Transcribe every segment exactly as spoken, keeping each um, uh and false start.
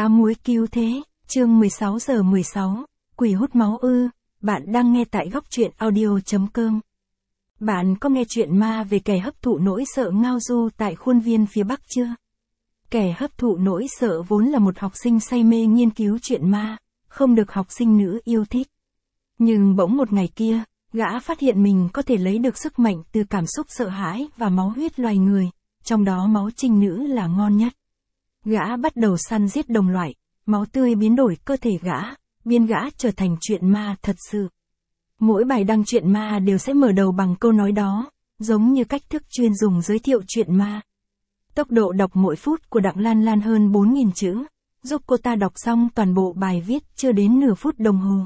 Cá muối cứu thế, chương mười sáu giờ mười sáu, quỷ hút máu ư, bạn đang nghe tại góc truyện audio chấm com. Bạn có nghe chuyện ma về kẻ hấp thụ nỗi sợ ngao du tại khuôn viên phía Bắc chưa? Kẻ hấp thụ nỗi sợ vốn là một học sinh say mê nghiên cứu chuyện ma, không được học sinh nữ yêu thích. Nhưng bỗng một ngày kia, gã phát hiện mình có thể lấy được sức mạnh từ cảm xúc sợ hãi và máu huyết loài người, trong đó máu trinh nữ là ngon nhất. Gã bắt đầu săn giết đồng loại, máu tươi biến đổi cơ thể gã, biến gã trở thành chuyện ma thật sự. Mỗi bài đăng chuyện ma đều sẽ mở đầu bằng câu nói đó, giống như cách thức chuyên dùng giới thiệu chuyện ma. Tốc độ đọc mỗi phút của Đặng Lan Lan hơn bốn nghìn chữ, giúp cô ta đọc xong toàn bộ bài viết chưa đến nửa phút đồng hồ.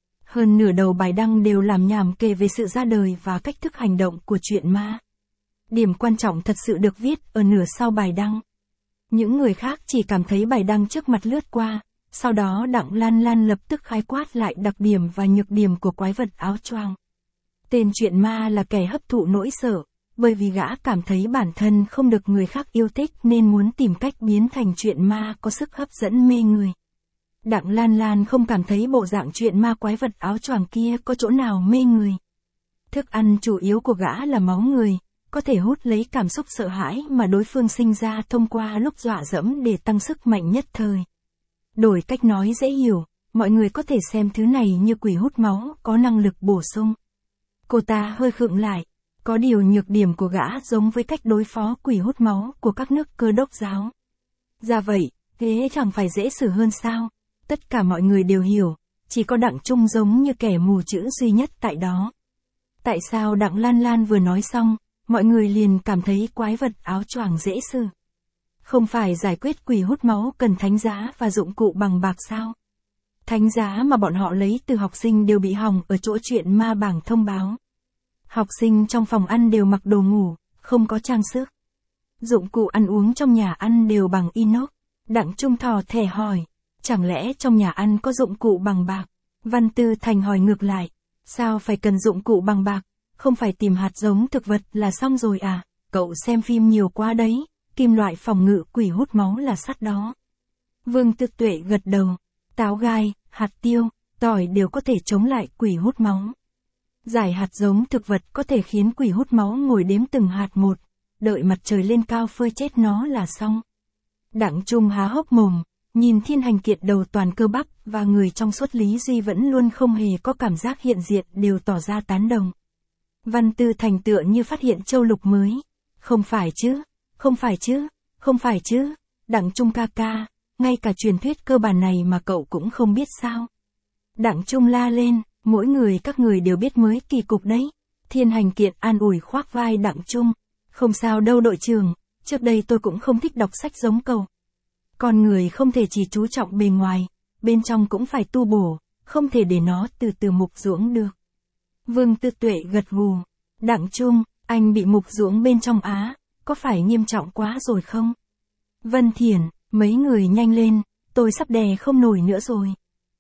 Hơn nửa đầu bài đăng đều làm nhảm kể về sự ra đời và cách thức hành động của chuyện ma. Điểm quan trọng thật sự được viết ở nửa sau bài đăng. Những người khác chỉ cảm thấy bài đăng trước mặt lướt qua, sau đó Đặng Lan Lan lập tức khái quát lại đặc điểm và nhược điểm của quái vật áo choàng. Tên chuyện ma là kẻ hấp thụ nỗi sợ, bởi vì gã cảm thấy bản thân không được người khác yêu thích nên muốn tìm cách biến thành chuyện ma có sức hấp dẫn mê người. Đặng Lan Lan không cảm thấy bộ dạng chuyện ma quái vật áo choàng kia có chỗ nào mê người. Thức ăn chủ yếu của gã là máu người, có thể hút lấy cảm xúc sợ hãi mà đối phương sinh ra thông qua lúc dọa dẫm để tăng sức mạnh nhất thời. Đổi cách nói dễ hiểu, mọi người có thể xem thứ này như quỷ hút máu, có năng lực bổ sung. Cô ta hơi khựng lại, có điều nhược điểm của gã giống với cách đối phó quỷ hút máu của các nước Cơ đốc giáo. Ra vậy, thế chẳng phải dễ xử hơn sao? Tất cả mọi người đều hiểu, chỉ có Đặng Trung giống như kẻ mù chữ duy nhất tại đó. Tại sao Đặng Lan Lan vừa nói xong, mọi người liền cảm thấy quái vật áo choàng dễ xử? Không phải giải quyết quỷ hút máu cần thánh giá và dụng cụ bằng bạc sao? Thánh giá mà bọn họ lấy từ học sinh đều bị hỏng ở chỗ chuyện ma bảng thông báo. Học sinh trong phòng ăn đều mặc đồ ngủ, không có trang sức. Dụng cụ ăn uống trong nhà ăn đều bằng inox. Đặng Trung thò thẻ hỏi, chẳng lẽ trong nhà ăn có dụng cụ bằng bạc? Văn Tư Thành hỏi ngược lại, sao phải cần dụng cụ bằng bạc? Không phải tìm hạt giống thực vật là xong rồi à? Cậu xem phim nhiều quá đấy, kim loại phòng ngự quỷ hút máu là sắt đó. Vương Tư Tuệ gật đầu, táo gai, hạt tiêu, tỏi đều có thể chống lại quỷ hút máu. Giải hạt giống thực vật có thể khiến quỷ hút máu ngồi đếm từng hạt một, đợi mặt trời lên cao phơi chết nó là xong. Đặng Trung há hốc mồm, nhìn Thiên Hành Kiệt đầu toàn cơ bắp và người trong suốt Lý Duy vẫn luôn không hề có cảm giác hiện diện đều tỏ ra tán đồng. Văn Tư Thành tựa như phát hiện châu lục mới. Không phải chứ, không phải chứ, không phải chứ, Đặng Trung ca ca, ngay cả truyền thuyết cơ bản này mà cậu cũng không biết sao? Đặng Trung la lên, mỗi người các người đều biết mới kỳ cục đấy. Thiên Hành Kiệt an ủi khoác vai Đặng Trung, không sao đâu đội trưởng, trước đây tôi cũng không thích đọc sách giống cậu. Con người không thể chỉ chú trọng bề ngoài, bên trong cũng phải tu bổ, không thể để nó từ từ mục ruỗng được. Vương Tư Tuệ gật gù, Đặng Trung, anh bị mục ruỗng bên trong á, có phải nghiêm trọng quá rồi không? Vân Thiển, mấy người nhanh lên, tôi sắp đè không nổi nữa rồi.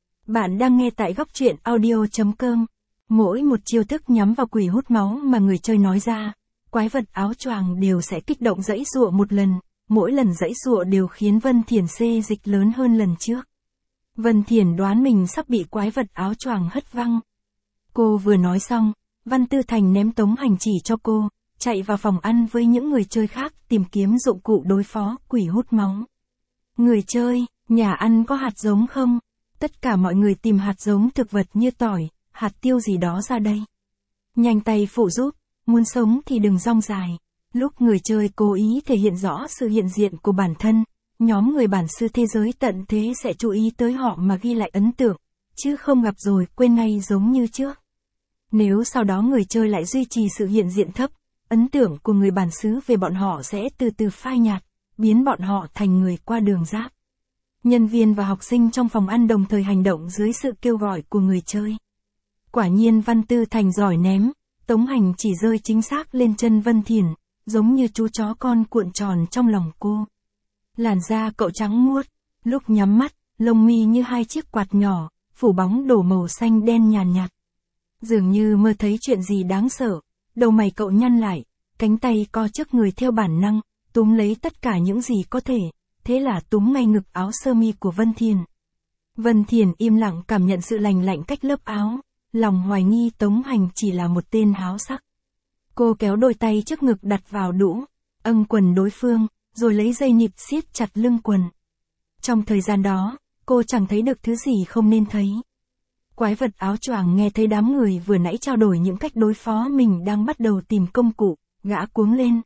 Bạn đang nghe tại góc truyện audio chấm com. Mỗi một chiêu thức nhắm vào quỷ hút máu mà người chơi nói ra, quái vật áo choàng đều sẽ kích động giãy giụa một lần, mỗi lần giãy giụa đều khiến Vân Thiển xê dịch lớn hơn lần trước. Vân Thiển đoán mình sắp bị quái vật áo choàng hất văng. Cô vừa nói xong, Văn Tư Thành ném tống hành chỉ cho cô, chạy vào phòng ăn với những người chơi khác tìm kiếm dụng cụ đối phó quỷ hút máu. Người chơi, nhà ăn có hạt giống không? Tất cả mọi người tìm hạt giống thực vật như tỏi, hạt tiêu gì đó ra đây. Nhanh tay phụ giúp, muốn sống thì đừng rong dài. Lúc người chơi cố ý thể hiện rõ sự hiện diện của bản thân, nhóm người bản sư thế giới tận thế sẽ chú ý tới họ mà ghi lại ấn tượng, chứ không gặp rồi quên ngay giống như trước. Nếu sau đó người chơi lại duy trì sự hiện diện thấp, ấn tượng của người bản xứ về bọn họ sẽ từ từ phai nhạt, biến bọn họ thành người qua đường giáp. Nhân viên và học sinh trong phòng ăn đồng thời hành động dưới sự kêu gọi của người chơi. Quả nhiên Văn Tư Thành giỏi ném, tống hành chỉ rơi chính xác lên chân Vân Thiển, giống như chú chó con cuộn tròn trong lòng cô. Làn da cậu trắng muốt, lúc nhắm mắt, lông mi như hai chiếc quạt nhỏ, phủ bóng đổ màu xanh đen nhàn nhạt. Dường như mơ thấy chuyện gì đáng sợ, đầu mày cậu nhăn lại, cánh tay co trước người theo bản năng, túm lấy tất cả những gì có thể, thế là túm ngay ngực áo sơ mi của Vân Thiền. Vân Thiền im lặng cảm nhận sự lành lạnh cách lớp áo, lòng hoài nghi Tống Hành chỉ là một tên háo sắc. Cô kéo đôi tay trước ngực đặt vào đũ, âng quần đối phương, rồi lấy dây nịt siết chặt lưng quần. Trong thời gian đó, cô chẳng thấy được thứ gì không nên thấy. Quái vật áo choàng nghe thấy đám người vừa nãy trao đổi những cách đối phó mình đang bắt đầu tìm công cụ, gã cuống lên.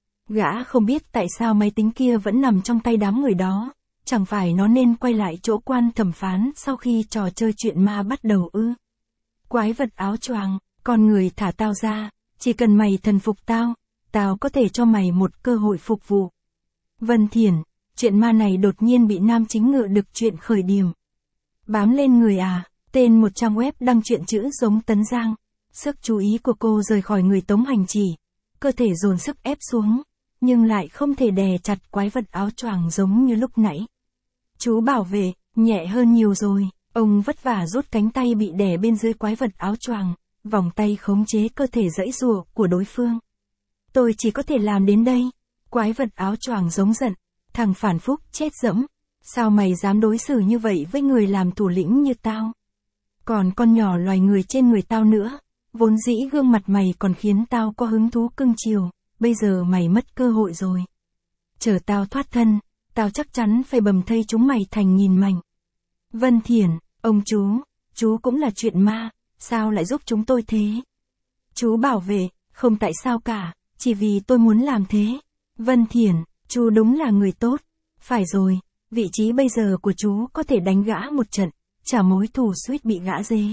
Gã không biết tại sao máy tính kia vẫn nằm trong tay đám người đó, chẳng phải nó nên quay lại chỗ quan thẩm phán sau khi trò chơi chuyện ma bắt đầu ư. Quái vật áo choàng, con người thả tao ra, chỉ cần mày thần phục tao, tao có thể cho mày một cơ hội phục vụ. Vân Thiền, chuyện ma này đột nhiên bị nam chính ngựa được chuyện khởi điểm. Bám lên người à, tên một trang web đăng chuyện chữ giống Tấn Giang. Sức chú ý của cô rời khỏi người Tống Hành chỉ, cơ thể dồn sức ép xuống, nhưng lại không thể đè chặt quái vật áo choàng giống như lúc nãy. Chú bảo vệ, nhẹ hơn nhiều rồi, ông vất vả rút cánh tay bị đè bên dưới quái vật áo choàng, vòng tay khống chế cơ thể giãy giụa của đối phương. Tôi chỉ có thể làm đến đây. Quái vật áo choàng giống giận, thằng phản phúc chết dẫm, sao mày dám đối xử như vậy với người làm thủ lĩnh như tao? Còn con nhỏ loài người trên người tao nữa, vốn dĩ gương mặt mày còn khiến tao có hứng thú cưng chiều, bây giờ mày mất cơ hội rồi. Chờ tao thoát thân, tao chắc chắn phải bầm thây chúng mày thành nghìn mảnh. Vân Thiền, ông chú, chú cũng là chuyện ma, sao lại giúp chúng tôi thế? Chú bảo vệ, không tại sao cả, chỉ vì tôi muốn làm thế. Vân Thiền, chú đúng là người tốt. Phải rồi, vị trí bây giờ của chú có thể đánh gã một trận, trả mối thù suýt bị gã dế.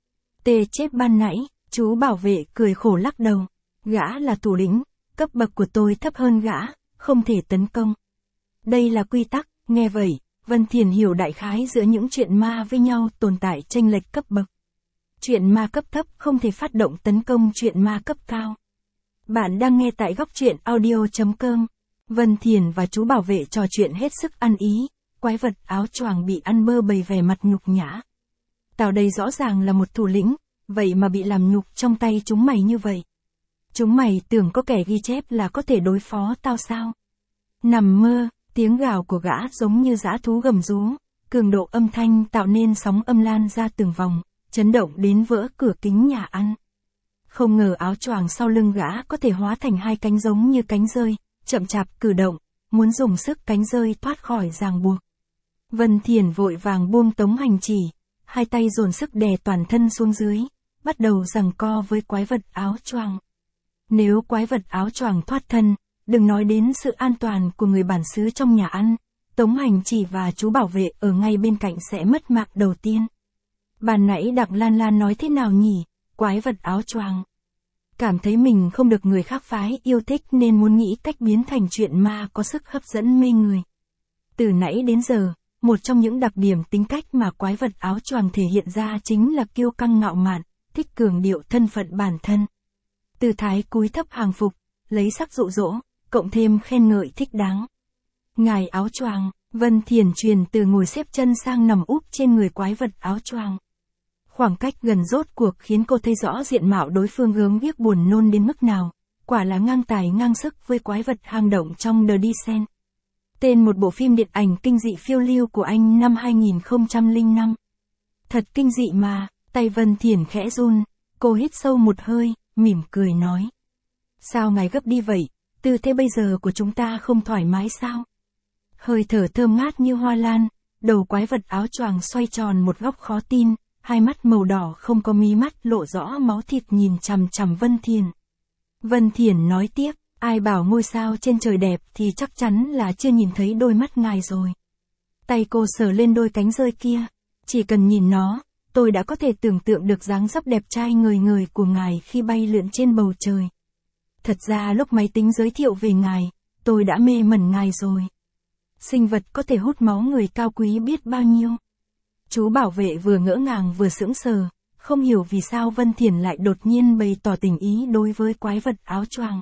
Tê chết ban nãy, chú bảo vệ cười khổ lắc đầu. Gã là thủ lĩnh, cấp bậc của tôi thấp hơn gã, không thể tấn công. Đây là quy tắc, nghe vậy, Vân Thiền hiểu đại khái giữa những chuyện ma với nhau tồn tại chênh lệch cấp bậc. Chuyện ma cấp thấp không thể phát động tấn công chuyện ma cấp cao. Bạn đang nghe tại góc truyện audio chấm com. Vân Thiền và chú bảo vệ trò chuyện hết sức ăn ý, quái vật áo choàng bị ăn bơ bầy vẻ mặt nhục nhã. Tao đây rõ ràng là một thủ lĩnh, vậy mà bị làm nhục trong tay chúng mày như vậy. Chúng mày tưởng có kẻ ghi chép là có thể đối phó tao sao? Nằm mơ, tiếng gào của gã giống như dã thú gầm rú, cường độ âm thanh tạo nên sóng âm lan ra từng vòng, chấn động đến vỡ cửa kính nhà ăn. Không ngờ áo choàng sau lưng gã có thể hóa thành hai cánh giống như cánh rơi, chậm chạp cử động, muốn dùng sức cánh rơi thoát khỏi ràng buộc. Vân Thiền vội vàng buông Tống Hành chỉ, hai tay dồn sức đè toàn thân xuống dưới, bắt đầu giằng co với quái vật áo choàng. Nếu quái vật áo choàng thoát thân, đừng nói đến sự an toàn của người bản xứ trong nhà ăn, Tống Hành chỉ và chú bảo vệ ở ngay bên cạnh sẽ mất mạng đầu tiên. Ban nãy Đặng Lan Lan nói thế nào nhỉ? Quái vật áo choàng cảm thấy mình không được người khác phái yêu thích nên muốn nghĩ cách biến thành chuyện ma có sức hấp dẫn mê người. Từ nãy đến giờ, một trong những đặc điểm tính cách mà quái vật áo choàng thể hiện ra chính là kiêu căng ngạo mạn, thích cường điệu thân phận bản thân. Tư thái cúi thấp hàng phục, lấy sắc dụ dỗ, cộng thêm khen ngợi thích đáng. Ngài áo choàng, Vân Thiền truyền từ ngồi xếp chân sang nằm úp trên người quái vật áo choàng. Khoảng cách gần rốt cuộc khiến cô thấy rõ diện mạo đối phương gớm ghiếc buồn nôn đến mức nào, quả là ngang tài ngang sức với quái vật hang động trong The Descent. Tên một bộ phim điện ảnh kinh dị phiêu lưu của Anh năm hai nghìn không trăm lẻ năm. Thật kinh dị mà, tay Vân Thiền khẽ run, cô hít sâu một hơi, mỉm cười nói. Sao ngài gấp đi vậy, tư thế bây giờ của chúng ta không thoải mái sao? Hơi thở thơm ngát như hoa lan, đầu quái vật áo choàng xoay tròn một góc khó tin. Hai mắt màu đỏ không có mí mắt lộ rõ máu thịt nhìn chằm chằm Vân Thiền. Vân Thiền nói tiếp, ai bảo ngôi sao trên trời đẹp thì chắc chắn là chưa nhìn thấy đôi mắt ngài rồi. Tay cô sờ lên đôi cánh rơi kia, chỉ cần nhìn nó, tôi đã có thể tưởng tượng được dáng dấp đẹp trai ngời ngời của ngài khi bay lượn trên bầu trời. Thật ra lúc máy tính giới thiệu về ngài, tôi đã mê mẩn ngài rồi. Sinh vật có thể hút máu người cao quý biết bao nhiêu. Chú bảo vệ vừa ngỡ ngàng vừa sững sờ, không hiểu vì sao Vân Thiền lại đột nhiên bày tỏ tình ý đối với quái vật áo choàng.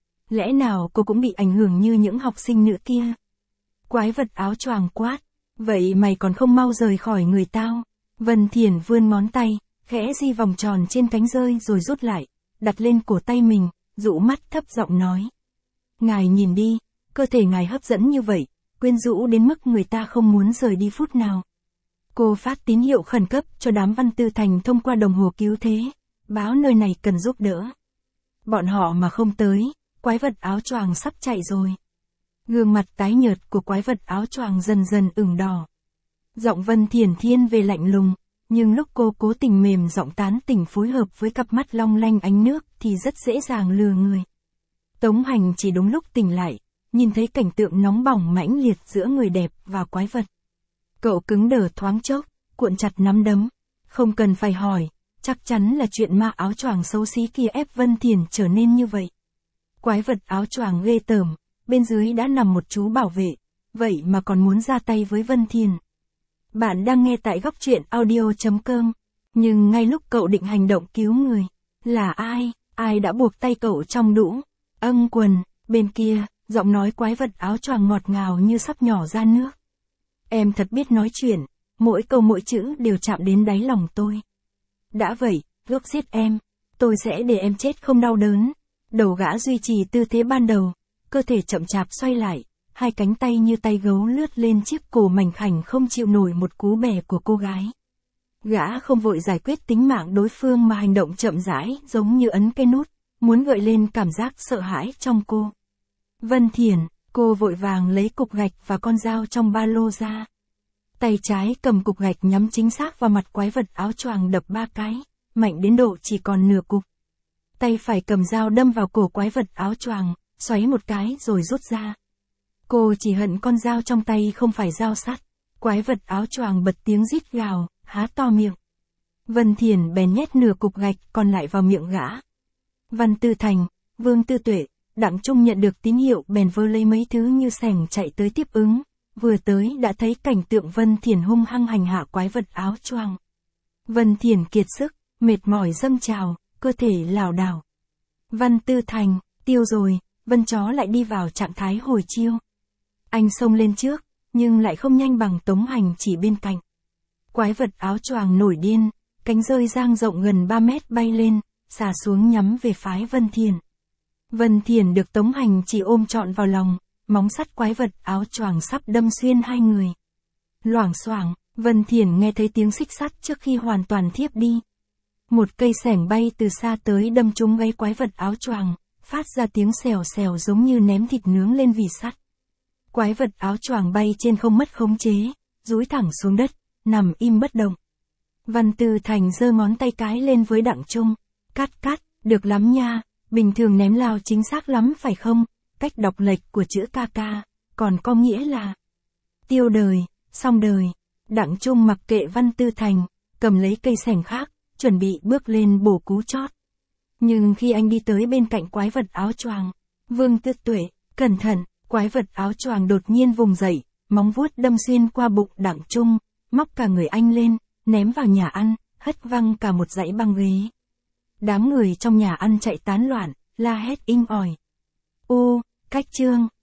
Lẽ nào cô cũng bị ảnh hưởng như những học sinh nữ kia? Quái vật áo choàng quát, vậy mày còn không mau rời khỏi người tao? Vân Thiền vươn ngón tay, khẽ di vòng tròn trên cánh rơi rồi rút lại, đặt lên cổ tay mình, dụ mắt thấp giọng nói. Ngài nhìn đi, cơ thể ngài hấp dẫn như vậy, quyến rũ đến mức người ta không muốn rời đi phút nào. Cô phát tín hiệu khẩn cấp cho đám Văn Tư Thành thông qua đồng hồ cứu thế, báo nơi này cần giúp đỡ. Bọn họ mà không tới, quái vật áo choàng sắp chạy rồi. Gương mặt tái nhợt của quái vật áo choàng dần dần ửng đỏ. Giọng Vân Thiển thiên về lạnh lùng, nhưng lúc cô cố tình mềm giọng tán tỉnh phối hợp với cặp mắt long lanh ánh nước thì rất dễ dàng lừa người. Tống Hành chỉ đúng lúc tỉnh lại, nhìn thấy cảnh tượng nóng bỏng mãnh liệt giữa người đẹp và quái vật. Cậu cứng đờ thoáng chốc, cuộn chặt nắm đấm. Không cần phải hỏi, chắc chắn là chuyện ma áo choàng xấu xí kia ép Vân Thiển trở nên như vậy. Quái vật áo choàng ghê tởm, bên dưới đã nằm một chú bảo vệ, vậy mà còn muốn ra tay với Vân Thiển. Bạn đang nghe tại góc truyện audio chấm com, nhưng ngay lúc cậu định hành động cứu người, là ai, ai đã buộc tay cậu trong đũng, âng quần, bên kia, giọng nói quái vật áo choàng ngọt ngào như sắp nhỏ ra nước. Em thật biết nói chuyện, mỗi câu mỗi chữ đều chạm đến đáy lòng tôi. Đã vậy, lúc giết em, tôi sẽ để em chết không đau đớn. Đầu gã duy trì tư thế ban đầu, cơ thể chậm chạp xoay lại, hai cánh tay như tay gấu lướt lên chiếc cổ mảnh khảnh không chịu nổi một cú bẻ của cô gái. Gã không vội giải quyết tính mạng đối phương mà hành động chậm rãi giống như ấn cái nút, muốn gợi lên cảm giác sợ hãi trong cô. Vân Thiển, cô vội vàng lấy cục gạch và con dao trong ba lô ra. Tay trái cầm cục gạch nhắm chính xác vào mặt quái vật áo choàng đập ba cái, mạnh đến độ chỉ còn nửa cục. Tay phải cầm dao đâm vào cổ quái vật áo choàng, xoáy một cái rồi rút ra. Cô chỉ hận con dao trong tay không phải dao sắt. Quái vật áo choàng bật tiếng rít gào, há to miệng. Vân Thiển bèn nhét nửa cục gạch còn lại vào miệng gã. Văn Tư Thành, Vương Tư Tuệ, Đặng Trung nhận được tín hiệu bèn vơ lấy mấy thứ như sẻng chạy tới tiếp ứng. Vừa tới đã thấy cảnh tượng Vân Thiển hung hăng hành hạ quái vật áo choàng. Vân Thiển kiệt sức, mệt mỏi dâng trào, cơ thể lảo đảo. Văn Tư Thành, tiêu rồi, Vân chó lại đi vào trạng thái hồi chiêu. Anh xông lên trước, nhưng lại không nhanh bằng Tống Hành chỉ bên cạnh. Quái vật áo choàng nổi điên, cánh rơi dang rộng gần ba mét bay lên, xà xuống nhắm về phái Vân Thiển. Vân Thiển được Tống Hành chỉ ôm trọn vào lòng, móng sắt quái vật áo choàng sắp đâm xuyên hai người. Loảng xoảng, Vân Thiển nghe thấy tiếng xích sắt trước khi hoàn toàn thiếp đi. Một cây xẻng bay từ xa tới đâm trúng gáy quái vật áo choàng, phát ra tiếng xèo xèo giống như ném thịt nướng lên vỉ sắt. Quái vật áo choàng bay trên không mất khống chế, dúi thẳng xuống đất, nằm im bất động. Văn Tư Thành giơ ngón tay cái lên với Đặng Trung. Cắt cắt, được lắm nha, bình thường ném lao chính xác lắm phải không? Cách đọc lệch của chữ ca ca, còn có nghĩa là tiêu đời, xong đời. Đặng Trung mặc kệ Văn Tư Thành, cầm lấy cây xẻng khác, chuẩn bị bước lên bổ cú chót. Nhưng khi anh đi tới bên cạnh quái vật áo choàng, Vương Tư Tuệ, cẩn thận, quái vật áo choàng đột nhiên vùng dậy, móng vuốt đâm xuyên qua bụng Đặng Trung, móc cả người anh lên, ném vào nhà ăn, hất văng cả một dãy băng ghế. Đám người trong nhà ăn chạy tán loạn, la hét inh ỏi. Ô, cách chương.